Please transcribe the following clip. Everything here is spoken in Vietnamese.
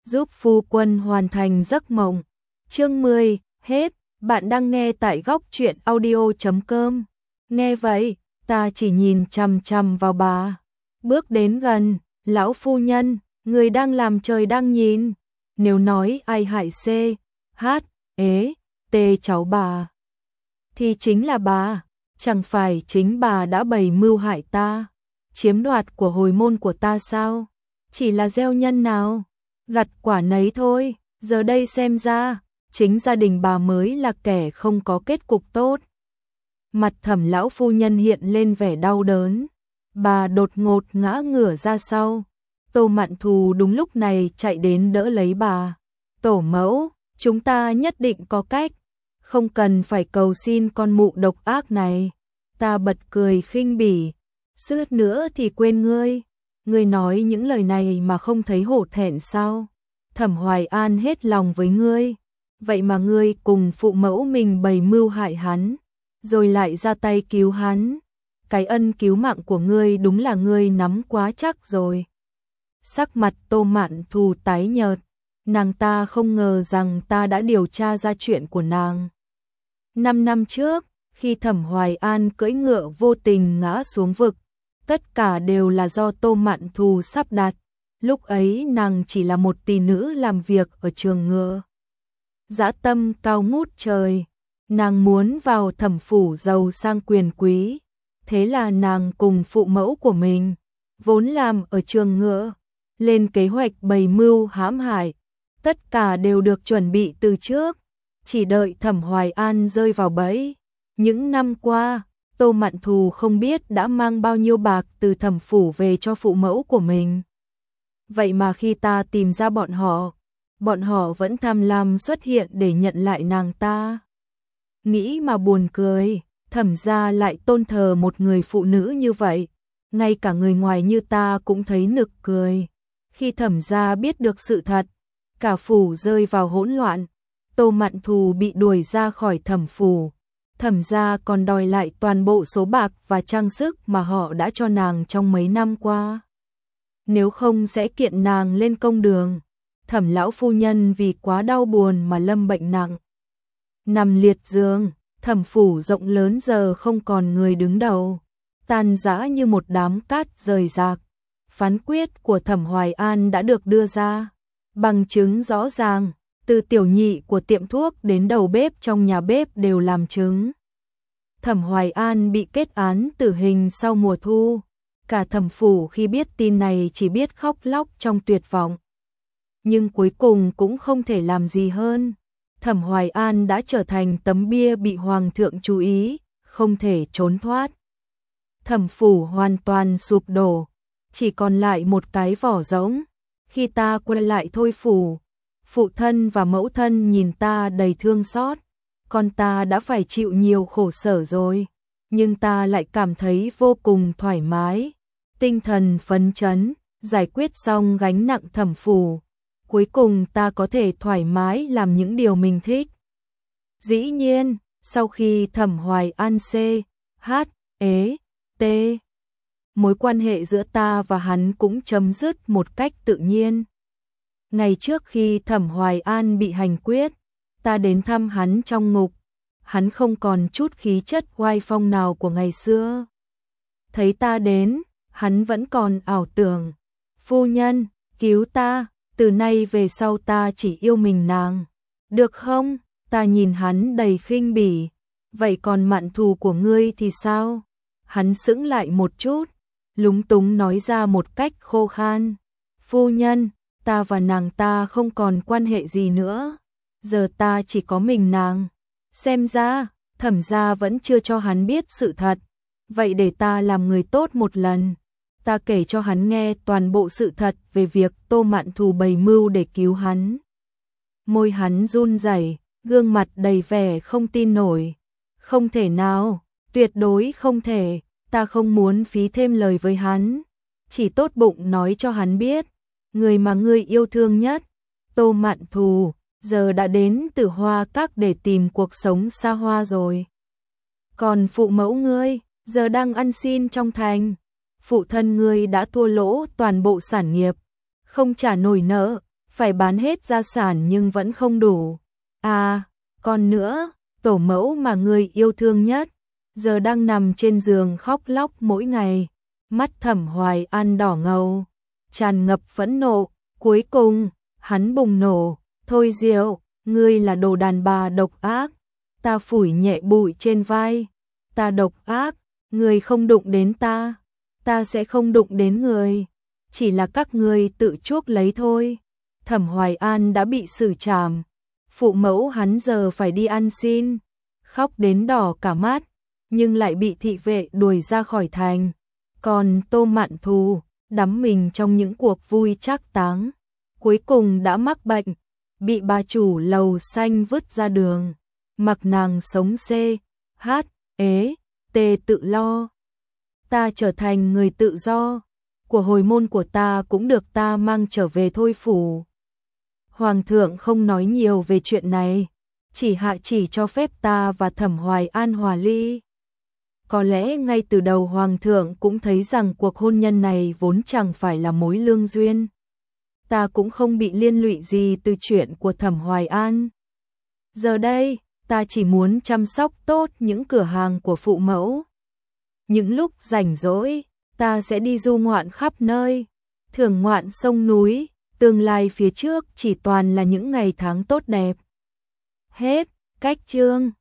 giúp phu quân hoàn thành giấc mộng. Chương 10, hết. Bạn đang nghe tại góc truyện audio.com. Nghe vậy, ta chỉ nhìn chằm chằm vào bà. Bước đến gần, lão phu nhân, người đang làm trời đang nhìn. Nếu nói ai hại C, H, ế, T cháu bà, thì chính là bà. Chẳng phải chính bà đã bày mưu hại ta, chiếm đoạt của hồi môn của ta sao? Chỉ là gieo nhân nào, gặt quả nấy thôi. Giờ đây xem ra, chính gia đình bà mới là kẻ không có kết cục tốt. Mặt Thẩm lão phu nhân hiện lên vẻ đau đớn. Bà đột ngột ngã ngửa ra sau. Tô Mạn Thù đúng lúc này chạy đến đỡ lấy bà. Tổ mẫu, chúng ta nhất định có cách. Không cần phải cầu xin con mụ độc ác này. Ta bật cười khinh bỉ. Suýt nữa thì quên ngươi. Ngươi nói những lời này mà không thấy hổ thẹn sao? Thẩm Hoài An hết lòng với ngươi. Vậy mà ngươi cùng phụ mẫu mình bày mưu hại hắn, rồi lại ra tay cứu hắn. Cái ân cứu mạng của ngươi đúng là ngươi nắm quá chắc rồi. Sắc mặt Tô Mạn Thù tái nhợt. Nàng ta không ngờ rằng ta đã điều tra ra chuyện của nàng. 5 năm trước, khi Thẩm Hoài An cưỡi ngựa vô tình ngã xuống vực, tất cả đều là do Tô Mạn Thù sắp đặt. Lúc ấy nàng chỉ là một tỷ nữ làm việc ở trường ngựa. Dã tâm cao ngút trời, nàng muốn vào thẩm phủ giàu sang quyền quý. Thế là nàng cùng phụ mẫu của mình, vốn làm ở trường ngựa, lên kế hoạch bày mưu hãm hại. Tất cả đều được chuẩn bị từ trước, chỉ đợi Thẩm Hoài An rơi vào bẫy. Những năm qua, Tô Mạn Thù không biết đã mang bao nhiêu bạc từ thẩm phủ về cho phụ mẫu của mình. Vậy mà khi ta tìm ra bọn họ vẫn tham lam xuất hiện để nhận lại nàng ta. Nghĩ mà buồn cười, Thẩm gia lại tôn thờ một người phụ nữ như vậy. Ngay cả người ngoài như ta cũng thấy nực cười. Khi Thẩm gia biết được sự thật, cả phủ rơi vào hỗn loạn. Tô Mạn Thù bị đuổi ra khỏi thẩm phủ. Thẩm gia còn đòi lại toàn bộ số bạc và trang sức mà họ đã cho nàng trong mấy năm qua. Nếu không sẽ kiện nàng lên công đường. Thẩm lão phu nhân vì quá đau buồn mà lâm bệnh nặng, nằm liệt giường. Thẩm phủ rộng lớn giờ không còn người đứng đầu, tan rã như một đám cát rời rạc. Phán quyết của Thẩm Hoài An đã được đưa ra, bằng chứng rõ ràng, từ tiểu nhị của tiệm thuốc đến đầu bếp trong nhà bếp đều làm chứng. Thẩm Hoài An bị kết án tử hình sau mùa thu. Cả thẩm phủ khi biết tin này chỉ biết khóc lóc trong tuyệt vọng. Nhưng cuối cùng cũng không thể làm gì hơn. Thẩm Hoài An đã trở thành tấm bia bị hoàng thượng chú ý, không thể trốn thoát. Thẩm phủ hoàn toàn sụp đổ, chỉ còn lại một cái vỏ rỗng. Khi ta quay lại Thôi phủ, phụ thân và mẫu thân nhìn ta đầy thương xót. Con ta đã phải chịu nhiều khổ sở rồi, nhưng ta lại cảm thấy vô cùng thoải mái, tinh thần phấn chấn, giải quyết xong gánh nặng thẩm phủ. Cuối cùng ta có thể thoải mái làm những điều mình thích. Dĩ nhiên, sau khi Thẩm Hoài An C, H, ế, T, mối quan hệ giữa ta và hắn cũng chấm dứt một cách tự nhiên. Ngày trước khi Thẩm Hoài An bị hành quyết, ta đến thăm hắn trong ngục. Hắn không còn chút khí chất oai phong nào của ngày xưa. Thấy ta đến, hắn vẫn còn ảo tưởng. Phu nhân, cứu ta, từ nay về sau ta chỉ yêu mình nàng. Được không? Ta nhìn hắn đầy khinh bỉ. Vậy còn Mạn Thù của ngươi thì sao? Hắn sững lại một chút, lúng túng nói ra một cách khô khan. Phu nhân, ta và nàng ta không còn quan hệ gì nữa. Giờ ta chỉ có mình nàng. Xem ra, Thẩm gia vẫn chưa cho hắn biết sự thật. Vậy để ta làm người tốt một lần. Ta kể cho hắn nghe toàn bộ sự thật về việc Tô Mạn Thù bày mưu để cứu hắn. Môi hắn run rẩy, gương mặt đầy vẻ không tin nổi. Không thể nào, tuyệt đối không thể, ta không muốn phí thêm lời với hắn. Chỉ tốt bụng nói cho hắn biết, người mà ngươi yêu thương nhất, Tô Mạn Thù, giờ đã đến Tử Hoa Các để tìm cuộc sống xa hoa rồi. Còn phụ mẫu ngươi, giờ đang ăn xin trong thành. Phụ thân ngươi đã thua lỗ toàn bộ sản nghiệp, không trả nổi nợ. phải bán hết gia sản nhưng vẫn không đủ. À, còn nữa, tổ mẫu mà người yêu thương nhất, giờ đang nằm trên giường khóc lóc mỗi ngày. Mắt Thẩm Hoài An đỏ ngầu, tràn ngập phẫn nộ, cuối cùng, hắn bùng nổ, thôi Diệu, ngươi là đồ đàn bà độc ác. Ta phủi nhẹ bụi trên vai, ta độc ác, ngươi không đụng đến ta sẽ không đụng đến người, chỉ là các ngươi tự chuốc lấy thôi. Thẩm Hoài An đã bị xử trảm, phụ mẫu hắn giờ phải đi ăn xin, khóc đến đỏ cả mắt, nhưng lại bị thị vệ đuổi ra khỏi thành. Còn Tô Mạn Thù, đắm mình trong những cuộc vui trác táng, cuối cùng đã mắc bệnh, bị bà chủ lầu xanh vứt ra đường, mặc nàng sống ế tự lo. Ta trở thành người tự do, của hồi môn của ta cũng được ta mang trở về thôi phủ. Hoàng thượng không nói nhiều về chuyện này, chỉ hạ chỉ cho phép ta và Thẩm Hoài An hòa ly. Có lẽ ngay từ đầu Hoàng thượng cũng thấy rằng cuộc hôn nhân này vốn chẳng phải là mối lương duyên. Ta cũng không bị liên lụy gì từ chuyện của Thẩm Hoài An. Giờ đây, ta chỉ muốn chăm sóc tốt những cửa hàng của phụ mẫu. Những lúc rảnh rỗi, ta sẽ đi du ngoạn khắp nơi, thưởng ngoạn sông núi, tương lai phía trước chỉ toàn là những ngày tháng tốt đẹp. Hết, cách chương.